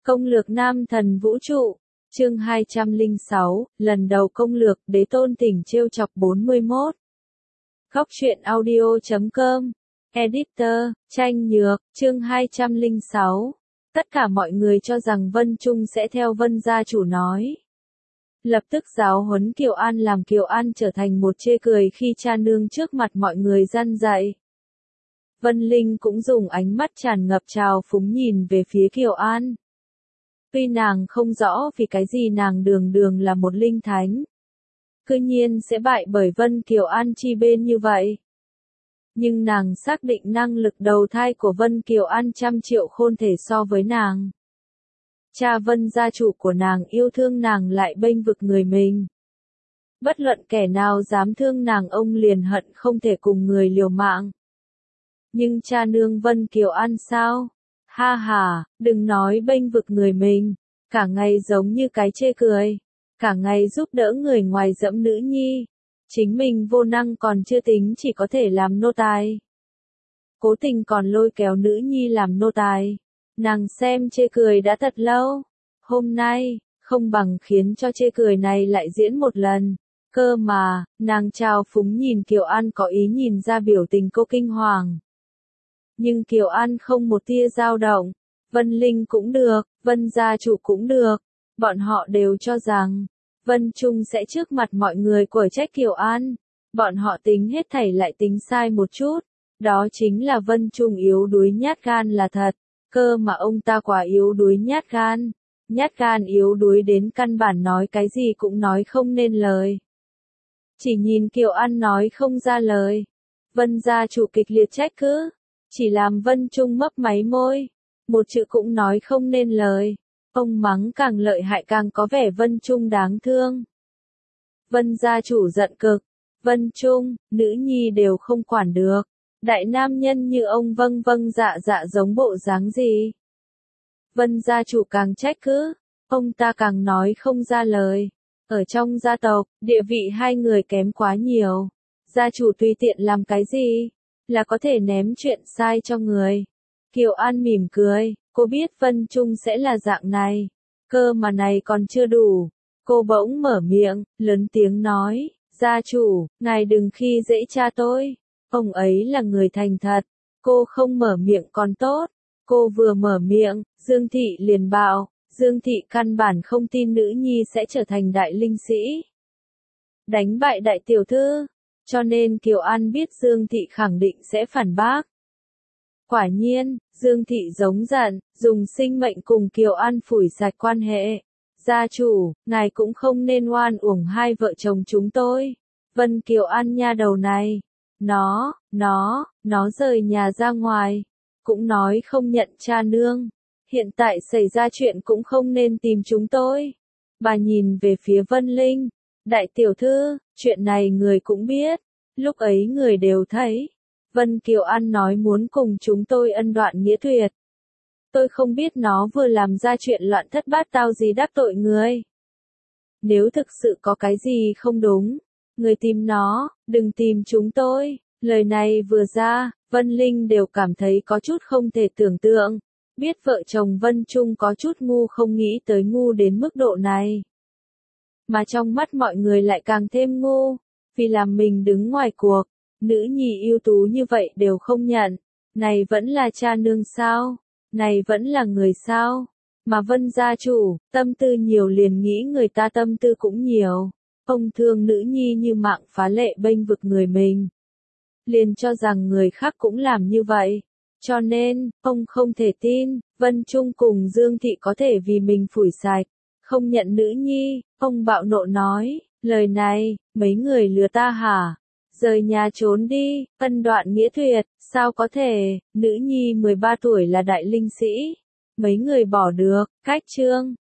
Công lược nam thần vũ trụ, chương 206, lần đầu công lược, Đế Tôn Tỉnh trêu chọc 41. Góc truyện audio.com, Editor, Tranh Nhược, chương 206. Tất cả mọi người cho rằng Vân Trung sẽ theo Vân gia chủ nói. Lập tức giáo huấn Kiều An, làm Kiều An trở thành một chê cười khi cha nương trước mặt mọi người răn dạy. Vân Linh cũng dùng ánh mắt tràn ngập trào phúng nhìn về phía Kiều An. Tuy nàng không rõ vì cái gì nàng đường đường là một linh thánh, cư nhiên sẽ bại bởi Vân Kiều An chi bên như vậy. Nhưng nàng xác định năng lực đầu thai của Vân Kiều An trăm triệu khôn thể so với nàng. Cha Vân gia chủ của nàng yêu thương nàng lại bênh vực người mình. Bất luận kẻ nào dám thương nàng ông liền hận không thể cùng người liều mạng. Nhưng cha nương Vân Kiều An sao? Ha ha, đừng nói bênh vực người mình, cả ngày giống như cái chê cười, cả ngày giúp đỡ người ngoài dẫm nữ nhi. Chính mình vô năng còn chưa tính, chỉ có thể làm nô tài. Cố tình còn lôi kéo nữ nhi làm nô tài. Nàng xem chê cười đã thật lâu. Hôm nay, không bằng khiến cho chê cười này lại diễn một lần. Cơ mà, nàng trào phúng nhìn Kiều An có ý nhìn ra biểu tình cô kinh hoàng. Nhưng Kiều An không một tia dao động. Vân Linh cũng được, Vân gia chủ cũng được. Bọn họ đều cho rằng Vân Trung sẽ trước mặt mọi người quở trách Kiều An. Bọn họ tính hết thảy lại tính sai một chút. Đó chính là Vân Trung yếu đuối nhát gan là thật. Cơ mà ông ta quá yếu đuối nhát gan. Nhát gan yếu đuối đến căn bản nói cái gì cũng nói không nên lời. Chỉ nhìn Kiều An nói không ra lời. Vân gia chủ kịch liệt trách cứ. Chỉ làm Vân Trung mấp máy môi. Một chữ cũng nói không nên lời. Ông mắng càng lợi hại càng có vẻ Vân Trung đáng thương. Vân gia chủ giận cực. Vân Trung, nữ nhi đều không quản được. Đại nam nhân như ông vâng vâng dạ dạ giống bộ dáng gì. Vân gia chủ càng trách cứ. Ông ta càng nói không ra lời. Ở trong gia tộc, địa vị hai người kém quá nhiều. Gia chủ tùy tiện làm cái gì, là có thể ném chuyện sai cho người. Kiều An mỉm cười. Cô biết Vân Trung sẽ là dạng này. Cơ mà này còn chưa đủ. Cô bỗng mở miệng, lớn tiếng nói, gia chủ, ngài đừng khi dễ cha tôi. Ông ấy là người thành thật. Cô không mở miệng còn tốt. Cô vừa mở miệng, Dương Thị liền bảo, Dương Thị căn bản không tin nữ nhi sẽ trở thành đại linh sĩ. Đánh bại đại tiểu thư. Cho nên Kiều An biết Dương Thị khẳng định sẽ phản bác. Quả nhiên, Dương Thị giống giận, dùng sinh mệnh cùng Kiều An phủi sạch quan hệ. Gia chủ, ngài cũng không nên oan uổng hai vợ chồng chúng tôi. Vân Kiều An nha đầu này. Nó rời nhà ra ngoài. Cũng nói không nhận cha nương. Hiện tại xảy ra chuyện cũng không nên tìm chúng tôi. Bà nhìn về phía Vân Linh. Đại tiểu thư, chuyện này người cũng biết. Lúc ấy người đều thấy. Vân Kiều An nói muốn cùng chúng tôi ân đoạn nghĩa tuyệt. Tôi không biết nó vừa làm ra chuyện loạn thất bát tao gì đắc tội người. Nếu thực sự có cái gì không đúng, người tìm nó, đừng tìm chúng tôi. Lời này vừa ra, Vân Linh đều cảm thấy có chút không thể tưởng tượng. Biết vợ chồng Vân Trung có chút ngu không nghĩ tới ngu đến mức độ này. Mà trong mắt mọi người lại càng thêm ngu, vì làm mình đứng ngoài cuộc. Nữ nhi ưu tú như vậy đều không nhận. Này vẫn là cha nương sao? Này vẫn là người sao? Mà Vân gia chủ, tâm tư nhiều liền nghĩ người ta tâm tư cũng nhiều. Ông thương nữ nhi như mạng phá lệ bênh vực người mình. Liền cho rằng người khác cũng làm như vậy. Cho nên, ông không thể tin, Vân Trung cùng Dương Thị có thể vì mình phủi sạch. Không nhận nữ nhi, ông bạo nộ nói, lời này, mấy người lừa ta hả? Rời nhà trốn đi, ân đoạn nghĩa tuyệt, sao có thể, nữ nhi 13 tuổi là đại linh sĩ. Mấy người bỏ được, cách chương.